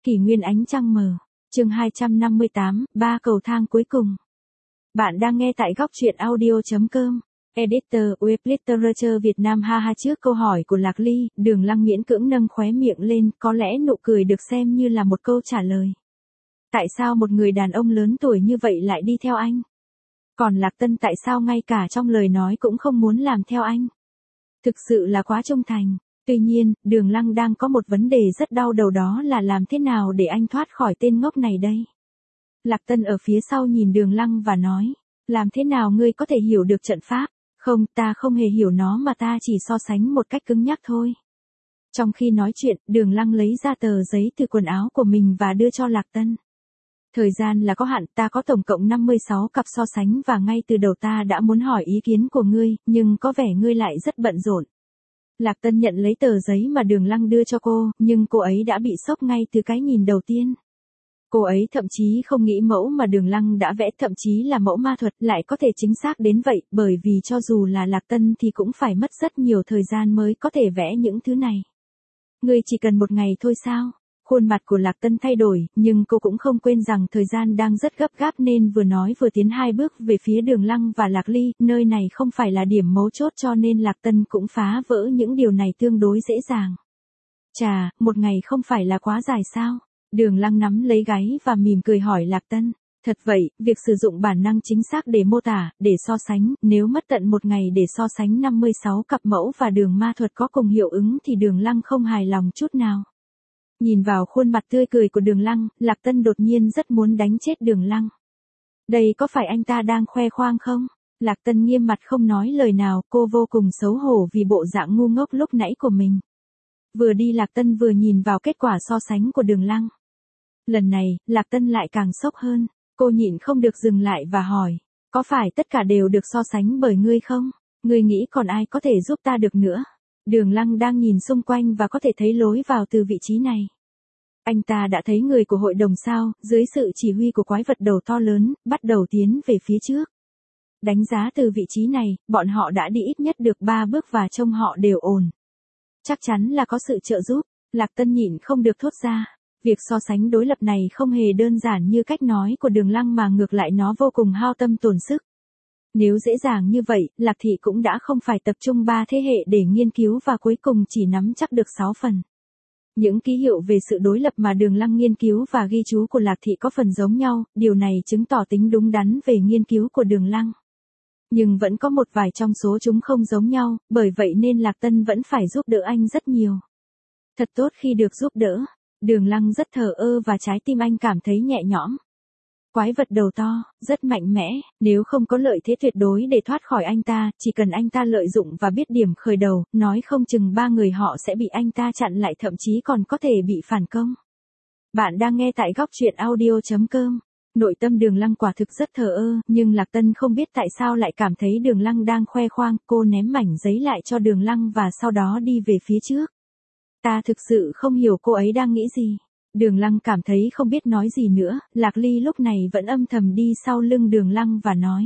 Kỷ nguyên ánh trăng mờ. Chương 258, ba cầu thang cuối cùng. Bạn đang nghe tại góc truyện audio.com. Editor, Web Literature Việt Nam. Ha ha. Trước câu hỏi của Lạc Ly, Đường Lăng miễn cưỡng nâng khóe miệng lên, có lẽ nụ cười được xem như là một câu trả lời. Tại sao một người đàn ông lớn tuổi như vậy lại đi theo anh? Còn Lạc Tân tại sao ngay cả trong lời nói cũng không muốn làm theo anh? Thực sự là quá trung thành. Tuy nhiên, Đường Lăng đang có một vấn đề rất đau đầu, đó là làm thế nào để anh thoát khỏi tên ngốc này đây? Lạc Tân ở phía sau nhìn Đường Lăng và nói, làm thế nào ngươi có thể hiểu được trận pháp? Không, ta không hề hiểu nó mà ta chỉ so sánh một cách cứng nhắc thôi. Trong khi nói chuyện, Đường Lăng lấy ra tờ giấy từ quần áo của mình và đưa cho Lạc Tân. Thời gian là có hạn, ta có tổng cộng 56 cặp so sánh và ngay từ đầu ta đã muốn hỏi ý kiến của ngươi, nhưng có vẻ ngươi lại rất bận rộn. Lạc Tân nhận lấy tờ giấy mà Đường Lăng đưa cho cô, nhưng cô ấy đã bị sốc ngay từ cái nhìn đầu tiên. Cô ấy thậm chí không nghĩ mẫu mà Đường Lăng đã vẽ, thậm chí là mẫu ma thuật, lại có thể chính xác đến vậy, bởi vì cho dù là Lạc Tân thì cũng phải mất rất nhiều thời gian mới có thể vẽ những thứ này. Ngươi chỉ cần một ngày thôi sao? Khuôn mặt của Lạc Tân thay đổi, nhưng cô cũng không quên rằng thời gian đang rất gấp gáp nên vừa nói vừa tiến 2 bước về phía Đường Lăng và Lạc Ly, nơi này không phải là điểm mấu chốt cho nên Lạc Tân cũng phá vỡ những điều này tương đối dễ dàng. Chà, một ngày không phải là quá dài sao? Đường Lăng nắm lấy gáy và mỉm cười hỏi Lạc Tân. Thật vậy, việc sử dụng bản năng chính xác để mô tả, để so sánh, nếu mất tận một ngày để so sánh 56 cặp mẫu và đường ma thuật có cùng hiệu ứng thì Đường Lăng không hài lòng chút nào. Nhìn vào khuôn mặt tươi cười của Đường Lăng, Lạc Tân đột nhiên rất muốn đánh chết Đường Lăng. Đây có phải anh ta đang khoe khoang không? Lạc Tân nghiêm mặt không nói lời nào, cô vô cùng xấu hổ vì bộ dạng ngu ngốc lúc nãy của mình. Vừa đi Lạc Tân vừa nhìn vào kết quả so sánh của Đường Lăng. Lần này, Lạc Tân lại càng sốc hơn, cô nhịn không được dừng lại và hỏi, có phải tất cả đều được so sánh bởi ngươi không? Ngươi nghĩ còn ai có thể giúp ta được nữa? Đường Lăng đang nhìn xung quanh và có thể thấy lối vào từ vị trí này. Anh ta đã thấy người của hội đồng sao, dưới sự chỉ huy của quái vật đầu to lớn, bắt đầu tiến về phía trước. Đánh giá từ vị trí này, bọn họ đã đi ít nhất được 3 bước và trông họ đều ổn. Chắc chắn là có sự trợ giúp. Lạc Tân nhịn không được thốt ra. Việc so sánh đối lập này không hề đơn giản như cách nói của Đường Lăng mà ngược lại nó vô cùng hao tâm tổn sức. Nếu dễ dàng như vậy, Lạc Thị cũng đã không phải tập trung 3 thế hệ để nghiên cứu và cuối cùng chỉ nắm chắc được 6 phần. Những ký hiệu về sự đối lập mà Đường Lăng nghiên cứu và ghi chú của Lạc Thị có phần giống nhau, điều này chứng tỏ tính đúng đắn về nghiên cứu của Đường Lăng. Nhưng vẫn có một vài trong số chúng không giống nhau, bởi vậy nên Lạc Tân vẫn phải giúp đỡ anh rất nhiều. Thật tốt khi được giúp đỡ. Đường Lăng rất thờ ơ và trái tim anh cảm thấy nhẹ nhõm. Quái vật đầu to, rất mạnh mẽ, nếu không có lợi thế tuyệt đối để thoát khỏi anh ta, chỉ cần anh ta lợi dụng và biết điểm khởi đầu, nói không chừng 3 người họ sẽ bị anh ta chặn lại, thậm chí còn có thể bị phản công. Bạn đang nghe tại góc truyện audio.com. Nội tâm Đường Lăng quả thực rất thờ ơ, nhưng Lạc Tân không biết tại sao lại cảm thấy Đường Lăng đang khoe khoang, cô ném mảnh giấy lại cho Đường Lăng và sau đó đi về phía trước. Ta thực sự không hiểu cô ấy đang nghĩ gì. Đường Lăng cảm thấy không biết nói gì nữa, Lạc Ly lúc này vẫn âm thầm đi sau lưng Đường Lăng và nói.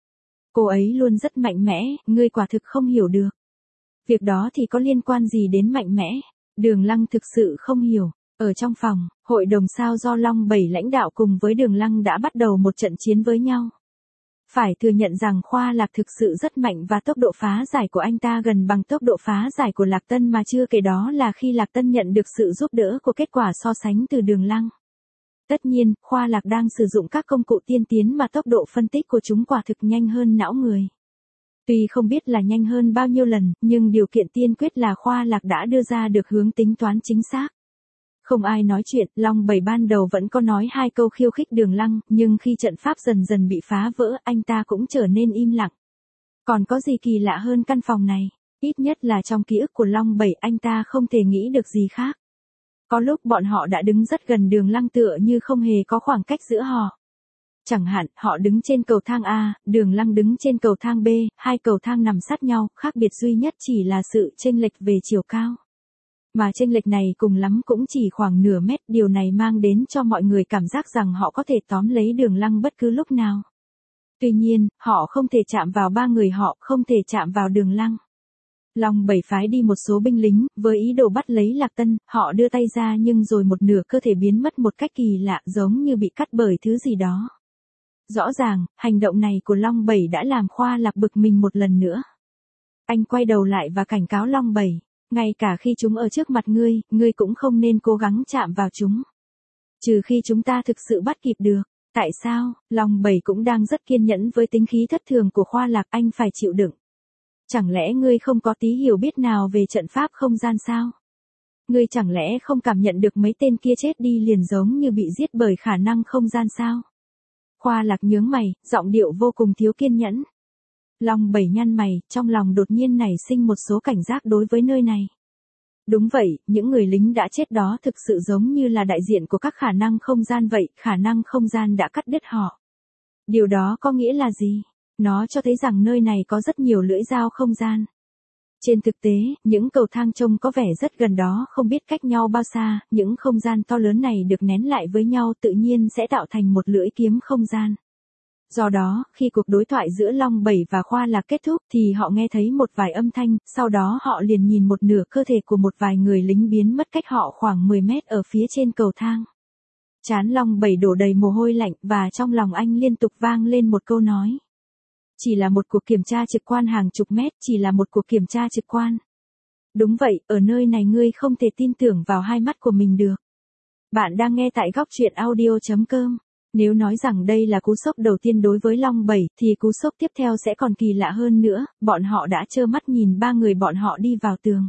Cô ấy luôn rất mạnh mẽ, ngươi quả thực không hiểu được. Việc đó thì có liên quan gì đến mạnh mẽ? Đường Lăng thực sự không hiểu. Ở trong phòng, hội đồng sao do Long 7 lãnh đạo cùng với Đường Lăng đã bắt đầu một trận chiến với nhau. Phải thừa nhận rằng Khoa Lạc thực sự rất mạnh và tốc độ phá giải của anh ta gần bằng tốc độ phá giải của Lạc Tân, mà chưa kể đó là khi Lạc Tân nhận được sự giúp đỡ của kết quả so sánh từ Đường Lăng. Tất nhiên, Khoa Lạc đang sử dụng các công cụ tiên tiến mà tốc độ phân tích của chúng quả thực nhanh hơn não người. Tuy không biết là nhanh hơn bao nhiêu lần, nhưng điều kiện tiên quyết là Khoa Lạc đã đưa ra được hướng tính toán chính xác. Không ai nói chuyện, Long 7 ban đầu vẫn có nói 2 câu khiêu khích Đường Lăng, nhưng khi trận pháp dần dần bị phá vỡ, anh ta cũng trở nên im lặng. Còn có gì kỳ lạ hơn căn phòng này? Ít nhất là trong ký ức của Long 7 anh ta không thể nghĩ được gì khác. Có lúc bọn họ đã đứng rất gần Đường Lăng tựa như không hề có khoảng cách giữa họ. Chẳng hạn, họ đứng trên cầu thang A, Đường Lăng đứng trên cầu thang B, 2 cầu thang nằm sát nhau, khác biệt duy nhất chỉ là sự chênh lệch về chiều cao. Mà chênh lệch này cùng lắm cũng chỉ khoảng nửa mét, điều này mang đến cho mọi người cảm giác rằng họ có thể tóm lấy Đường Lăng bất cứ lúc nào. Tuy nhiên, họ không thể chạm vào 3 người họ, không thể chạm vào Đường Lăng. Long Bảy phái đi một số binh lính, với ý đồ bắt lấy Lạc Tân, họ đưa tay ra nhưng rồi một nửa cơ thể biến mất một cách kỳ lạ giống như bị cắt bởi thứ gì đó. Rõ ràng, hành động này của Long Bảy đã làm Khoa Lạc bực mình một lần nữa. Anh quay đầu lại và cảnh cáo Long Bảy, ngay cả khi chúng ở trước mặt ngươi, ngươi cũng không nên cố gắng chạm vào chúng. Trừ khi chúng ta thực sự bắt kịp được. Tại sao? Long Bảy cũng đang rất kiên nhẫn với tính khí thất thường của Khoa Lạc, anh phải chịu đựng. Chẳng lẽ ngươi không có tí hiểu biết nào về trận pháp không gian sao? Ngươi chẳng lẽ không cảm nhận được mấy tên kia chết đi liền giống như bị giết bởi khả năng không gian sao? Khoa Lạc nhướng mày, giọng điệu vô cùng thiếu kiên nhẫn. Long Bảy nhăn mày, trong lòng đột nhiên nảy sinh một số cảnh giác đối với nơi này. Đúng vậy, những người lính đã chết đó thực sự giống như là đại diện của các khả năng không gian vậy, khả năng không gian đã cắt đứt họ. Điều đó có nghĩa là gì? Nó cho thấy rằng nơi này có rất nhiều lưỡi dao không gian. Trên thực tế, những cầu thang trông có vẻ rất gần đó không biết cách nhau bao xa, những không gian to lớn này được nén lại với nhau tự nhiên sẽ tạo thành một lưỡi kiếm không gian. Do đó, khi cuộc đối thoại giữa Long Bảy và Khoa Lạc kết thúc thì họ nghe thấy một vài âm thanh, sau đó họ liền nhìn một nửa cơ thể của một vài người lính biến mất cách họ khoảng 10 mét ở phía trên cầu thang. Trán Long Bảy đổ đầy mồ hôi lạnh và trong lòng anh liên tục vang lên một câu nói. Chỉ là một cuộc kiểm tra trực quan hàng chục mét, chỉ là một cuộc kiểm tra trực quan. Đúng vậy, ở nơi này ngươi không thể tin tưởng vào hai mắt của mình được. Bạn đang nghe tại góc truyện audio.com. Nếu nói rằng đây là cú sốc đầu tiên đối với Long Bảy, thì cú sốc tiếp theo sẽ còn kỳ lạ hơn nữa, bọn họ đã trơ mắt nhìn ba người bọn họ đi vào tường.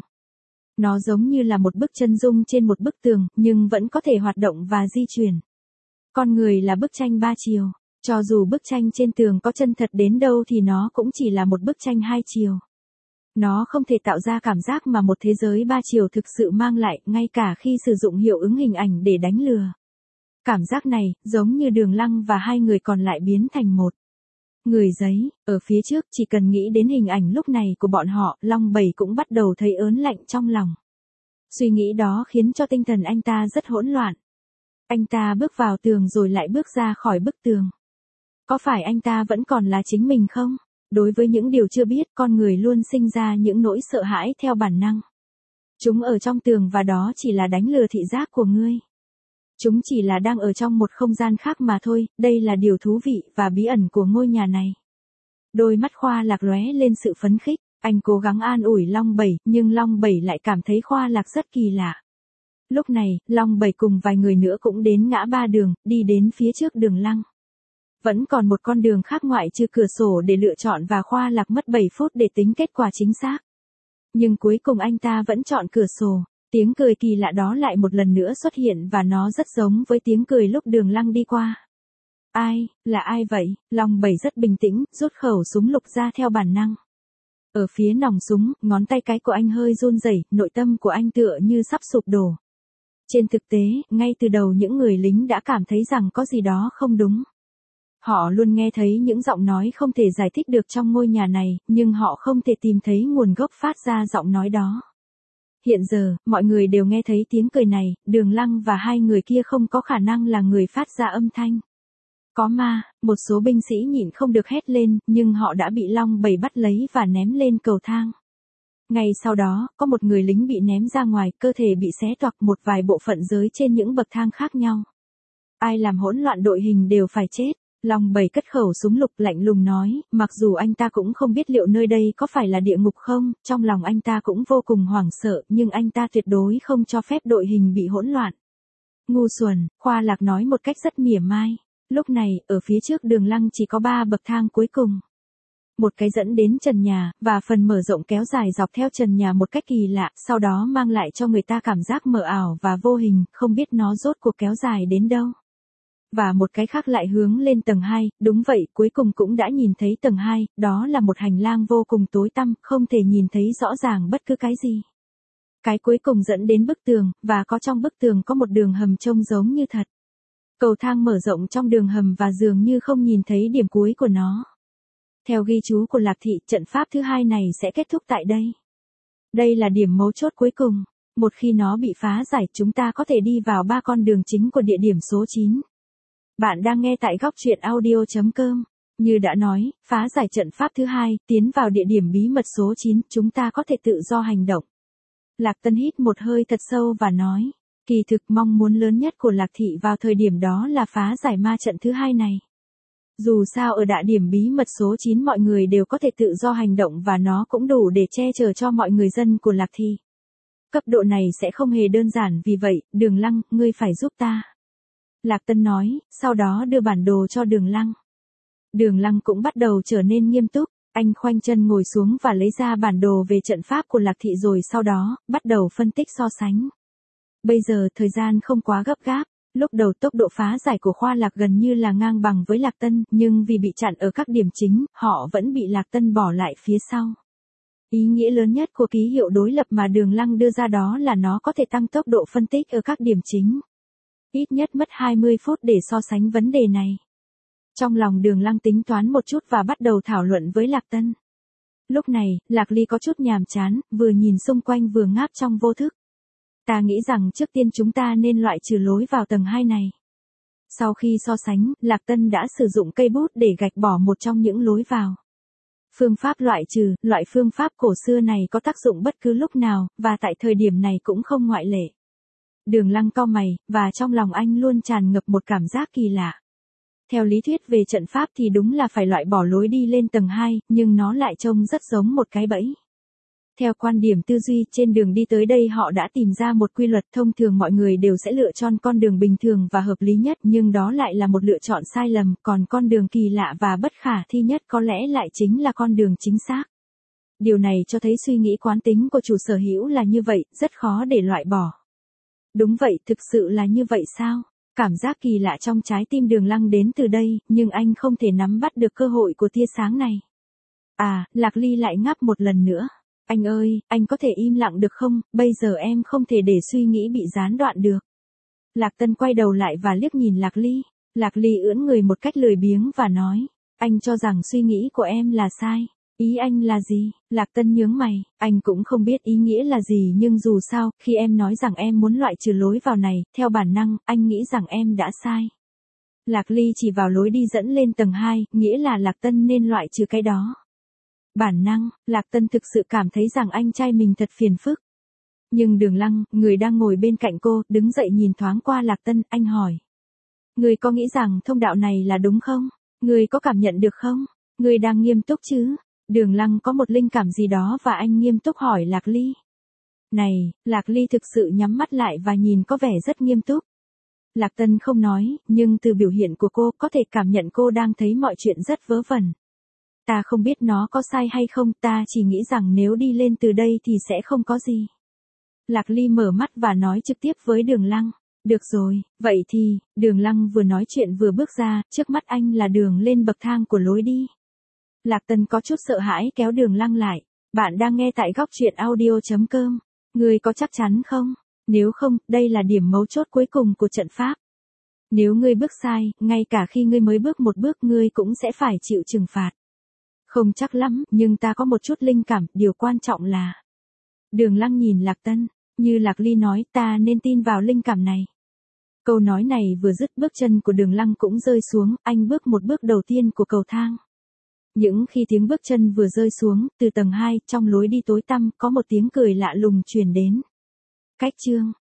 Nó giống như là một bức chân dung trên một bức tường, nhưng vẫn có thể hoạt động và di chuyển. Con người là bức tranh ba chiều, cho dù bức tranh trên tường có chân thật đến đâu thì nó cũng chỉ là một bức tranh hai chiều. Nó không thể tạo ra cảm giác mà một thế giới ba chiều thực sự mang lại, ngay cả khi sử dụng hiệu ứng hình ảnh để đánh lừa. Cảm giác này, giống như Đường Lăng và hai người còn lại biến thành một người giấy, ở phía trước chỉ cần nghĩ đến hình ảnh lúc này của bọn họ, Long Bảy cũng bắt đầu thấy ớn lạnh trong lòng. Suy nghĩ đó khiến cho tinh thần anh ta rất hỗn loạn. Anh ta bước vào tường rồi lại bước ra khỏi bức tường. Có phải anh ta vẫn còn là chính mình không? Đối với những điều chưa biết, con người luôn sinh ra những nỗi sợ hãi theo bản năng. Chúng ở trong tường và đó chỉ là đánh lừa thị giác của ngươi. Chúng chỉ là đang ở trong một không gian khác mà thôi, đây là điều thú vị và bí ẩn của ngôi nhà này. Đôi mắt Khoa Lạc lóe lên sự phấn khích, anh cố gắng an ủi Long Bảy, nhưng Long Bảy lại cảm thấy Khoa Lạc rất kỳ lạ. Lúc này, Long Bảy cùng vài người nữa cũng đến ngã ba đường, đi đến phía trước Đường Lăng. Vẫn còn một con đường khác ngoại trừ cửa sổ để lựa chọn và Khoa Lạc mất 7 phút để tính kết quả chính xác. Nhưng cuối cùng anh ta vẫn chọn cửa sổ. Tiếng cười kỳ lạ đó lại một lần nữa xuất hiện và nó rất giống với tiếng cười lúc Đường Lăng đi qua. Ai, là ai vậy? Long Bảy rất bình tĩnh, rút khẩu súng lục ra theo bản năng. Ở phía nòng súng, ngón tay cái của anh hơi run rẩy, nội tâm của anh tựa như sắp sụp đổ. Trên thực tế, ngay từ đầu những người lính đã cảm thấy rằng có gì đó không đúng. Họ luôn nghe thấy những giọng nói không thể giải thích được trong ngôi nhà này, nhưng họ không thể tìm thấy nguồn gốc phát ra giọng nói đó. Hiện giờ, mọi người đều nghe thấy tiếng cười này, Đường Lăng và hai người kia không có khả năng là người phát ra âm thanh. Có ma, một số binh sĩ nhịn không được hét lên, nhưng họ đã bị Long Bảy bắt lấy và ném lên cầu thang. Ngay sau đó, có một người lính bị ném ra ngoài, cơ thể bị xé toạc một vài bộ phận giới trên những bậc thang khác nhau. Ai làm hỗn loạn đội hình đều phải chết. Long Bảy cất khẩu súng lục lạnh lùng nói, mặc dù anh ta cũng không biết liệu nơi đây có phải là địa ngục không, trong lòng anh ta cũng vô cùng hoảng sợ, nhưng anh ta tuyệt đối không cho phép đội hình bị hỗn loạn. Ngu xuẩn, Khoa Lạc nói một cách rất mỉa mai. Lúc này, ở phía trước Đường Lăng chỉ có 3 bậc thang cuối cùng. Một cái dẫn đến trần nhà, và phần mở rộng kéo dài dọc theo trần nhà một cách kỳ lạ, sau đó mang lại cho người ta cảm giác mờ ảo và vô hình, không biết nó rốt cuộc kéo dài đến đâu. Và một cái khác lại hướng lên tầng 2, đúng vậy, cuối cùng cũng đã nhìn thấy tầng 2, đó là một hành lang vô cùng tối tăm, không thể nhìn thấy rõ ràng bất cứ cái gì. Cái cuối cùng dẫn đến bức tường, và có trong bức tường có một đường hầm trông giống như thật. Cầu thang mở rộng trong đường hầm và dường như không nhìn thấy điểm cuối của nó. Theo ghi chú của Lạc Thị, trận pháp thứ 2 này sẽ kết thúc tại đây. Đây là điểm mấu chốt cuối cùng. Một khi nó bị phá giải, chúng ta có thể đi vào 3 con đường chính của địa điểm số 9. Bạn đang nghe tại góc truyện audio.com. Như đã nói, phá giải trận pháp thứ hai, tiến vào địa điểm bí mật số 9, chúng ta có thể tự do hành động. Lạc Tân hít một hơi thật sâu và nói, kỳ thực mong muốn lớn nhất của Lạc Thị vào thời điểm đó là phá giải ma trận thứ hai này. Dù sao ở địa điểm bí mật số 9 mọi người đều có thể tự do hành động và nó cũng đủ để che chở cho mọi người dân của Lạc Thị. Cấp độ này sẽ không hề đơn giản, vì vậy, Đường Lăng, ngươi phải giúp ta. Lạc Tân nói, sau đó đưa bản đồ cho Đường Lăng. Đường Lăng cũng bắt đầu trở nên nghiêm túc, anh khoanh chân ngồi xuống và lấy ra bản đồ về trận pháp của Lạc Thị rồi sau đó, bắt đầu phân tích so sánh. Bây giờ thời gian không quá gấp gáp, lúc đầu tốc độ phá giải của Khoa Lạc gần như là ngang bằng với Lạc Tân, nhưng vì bị chặn ở các điểm chính, họ vẫn bị Lạc Tân bỏ lại phía sau. Ý nghĩa lớn nhất của ký hiệu đối lập mà Đường Lăng đưa ra đó là nó có thể tăng tốc độ phân tích ở các điểm chính. Ít nhất mất 20 phút để so sánh vấn đề này. Trong lòng Đường Lăng tính toán một chút và bắt đầu thảo luận với Lạc Tân. Lúc này, Lạc Ly có chút nhàm chán, vừa nhìn xung quanh vừa ngáp trong vô thức. Ta nghĩ rằng trước tiên chúng ta nên loại trừ lối vào tầng 2 này. Sau khi so sánh, Lạc Tân đã sử dụng cây bút để gạch bỏ một trong những lối vào. Phương pháp loại trừ, loại phương pháp cổ xưa này có tác dụng bất cứ lúc nào, và tại thời điểm này cũng không ngoại lệ. Đường Lăng cau mày, và trong lòng anh luôn tràn ngập một cảm giác kỳ lạ. Theo lý thuyết về trận pháp thì đúng là phải loại bỏ lối đi lên tầng 2, nhưng nó lại trông rất giống một cái bẫy. Theo quan điểm tư duy, trên đường đi tới đây họ đã tìm ra một quy luật, thông thường mọi người đều sẽ lựa chọn con đường bình thường và hợp lý nhất, nhưng đó lại là một lựa chọn sai lầm, còn con đường kỳ lạ và bất khả thi nhất có lẽ lại chính là con đường chính xác. Điều này cho thấy suy nghĩ quán tính của chủ sở hữu là như vậy, rất khó để loại bỏ. Đúng vậy, thực sự là như vậy sao? Cảm giác kỳ lạ trong trái tim Đường Lăng đến từ đây, nhưng anh không thể nắm bắt được cơ hội của tia sáng này. À, Lạc Ly lại ngáp một lần nữa. Anh ơi, anh có thể im lặng được không, bây giờ em không thể để suy nghĩ bị gián đoạn được. Lạc Tân quay đầu lại và liếc nhìn Lạc Ly. Lạc Ly ưỡn người một cách lười biếng và nói, anh cho rằng suy nghĩ của em là sai. Ý anh là gì? Lạc Tân nhướng mày, anh cũng không biết ý nghĩa là gì nhưng dù sao, khi em nói rằng em muốn loại trừ lối vào này, theo bản năng, anh nghĩ rằng em đã sai. Lạc Ly chỉ vào lối đi dẫn lên tầng 2, nghĩa là Lạc Tân nên loại trừ cái đó. Bản năng, Lạc Tân thực sự cảm thấy rằng anh trai mình thật phiền phức. Nhưng Đường Lăng, người đang ngồi bên cạnh cô, đứng dậy nhìn thoáng qua Lạc Tân, anh hỏi. Người có nghĩ rằng thông đạo này là đúng không? Người có cảm nhận được không? Người đang nghiêm túc chứ? Đường Lăng có một linh cảm gì đó và anh nghiêm túc hỏi Lạc Ly. Này, Lạc Ly thực sự nhắm mắt lại và nhìn có vẻ rất nghiêm túc. Lạc Tân không nói, nhưng từ biểu hiện của cô có thể cảm nhận cô đang thấy mọi chuyện rất vớ vẩn. Ta không biết nó có sai hay không, ta chỉ nghĩ rằng nếu đi lên từ đây thì sẽ không có gì. Lạc Ly mở mắt và nói trực tiếp với Đường Lăng. Được rồi, vậy thì, Đường Lăng vừa nói chuyện vừa bước ra, trước mắt anh là đường lên bậc thang của lối đi. Lạc Tân có chút sợ hãi kéo Đường Lăng lại. Bạn đang nghe tại góc truyện audio.com. Ngươi có chắc chắn không? Nếu không, đây là điểm mấu chốt cuối cùng của trận pháp. Nếu ngươi bước sai, ngay cả khi ngươi mới bước một bước ngươi cũng sẽ phải chịu trừng phạt. Không chắc lắm, nhưng ta có một chút linh cảm, điều quan trọng là. Đường Lăng nhìn Lạc Tân, như Lạc Ly nói, ta nên tin vào linh cảm này. Câu nói này vừa dứt, bước chân của Đường Lăng cũng rơi xuống, anh bước một bước đầu tiên của cầu thang. Những khi tiếng bước chân vừa rơi xuống, từ tầng 2, trong lối đi tối tăm, có một tiếng cười lạ lùng truyền đến. Cách chương